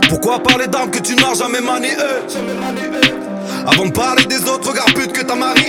Pourquoi parler d'armes que tu n'as jamais maniées? Avant de parler des autres, regarde pute que t'as marié.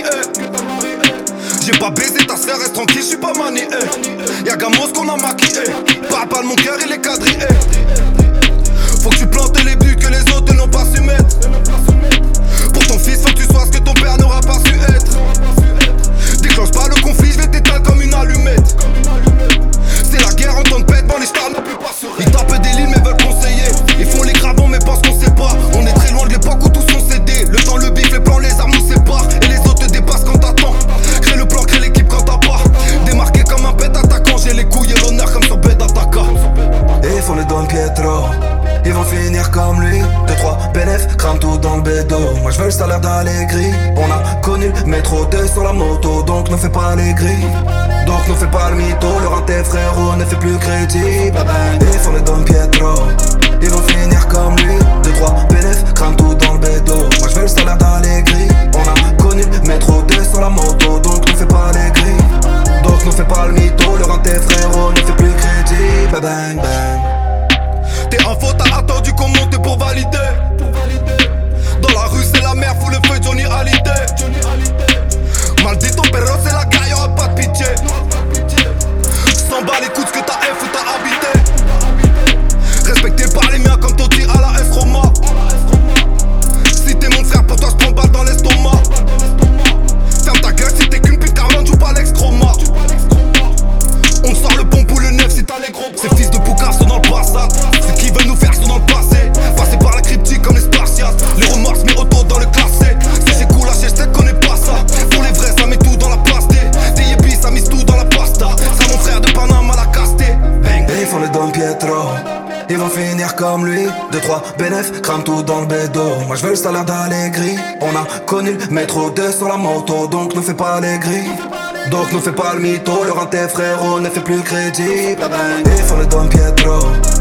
J'ai pas baisé ta sœur, reste tranquille, j'suis pas manié. Y'a Gamos qu'on a maquillé. Parle pas de mon cœur, il est quadrillé. Faut que tu plantes les buts que les autres n'ont pas su mettre. Pour ton fils, faut que tu sois ce que ton père n'aura pas su être. Déclenche pas le conflit, je vais t'éteindre comme une allumette. C'est la guerre en temps de pète, bon les stars n'ont plus pas sur. Ils tapent des lignes mais veulent conseiller. Ils font les gravons mais pensent qu'on sait pas. On est très loin de l'époque où tous sont cédés. Le temps, le bif, les plans, les armes nous séparent. Et les autres te dépassent quand t'attends. Crée le plan, crée l'équipe quand t'as pas. Démarqué comme un bête attaquant. J'ai les couilles et l'honneur comme sur bête d'attaquant. Et ils font les Don Pietro. Ils vont finir comme lui. 2-3 bénéf, crame tout dans le bédo. Moi je veux le salaire d'Allegri. On a connu le métro 2 sur la moto. Donc ne fais pas les grilles. Donc ne fais pas le mytho. Le renté frérot ne fait plus crédible. Et ils font les Don Pietro. Ils vont finir comme lui. 2-3 bénéf, crame tout dans le bédo. Moi je veux le salaire d'Allegri. On a connu le métro 2 sur la moto. Donc ne fais pas les grilles. Donc ne fais pas le mytho. Le renté frérot ne fait plus crédible. Bang bang. T'es un faux, t'as attendu qu'on monte pour valider. Dans la rue c'est la mer, faut le feu Johnny Hallyday. Maldito perro c'est la guerre, y'aura pas de pitié. S'en bat les coups que t'as F ou t'as habité. Respecté par les miens comme Totti à la S Roma. Si t'es mon frère pour toi j'prends balle dans l'estomac. Ferme ta gueule si t'es qu'une pute car l'on joue pas l'ex-chroma. On sort le pompe ou le neuf si t'as les gros. Ces fils de Poucave sont dans le passat. Ceux qui veulent nous faire sont dans le passé. Passer par la cryptique comme les Spartiates. Les remords mais auto dans le classé. Si j'ai cool lâché, je connais pas ça. Pour les vrais ça met tout dans la pasté. Des yébis ça mise tout dans la pasta. Ça mon frère de Panama l'a casté. Bang. Et ils font le Don Pietro. Ils vont finir comme lui. 2-3 bénéf, crame tout dans le bédo. Moi je veux le salaire d'Allegri. On a connu le métro 2 sur la moto. Donc ne fais pas les grilles. Donc ne fais pas le mytho. Le renté frérot ne fait plus crédible. Et ils font le Don Pietro.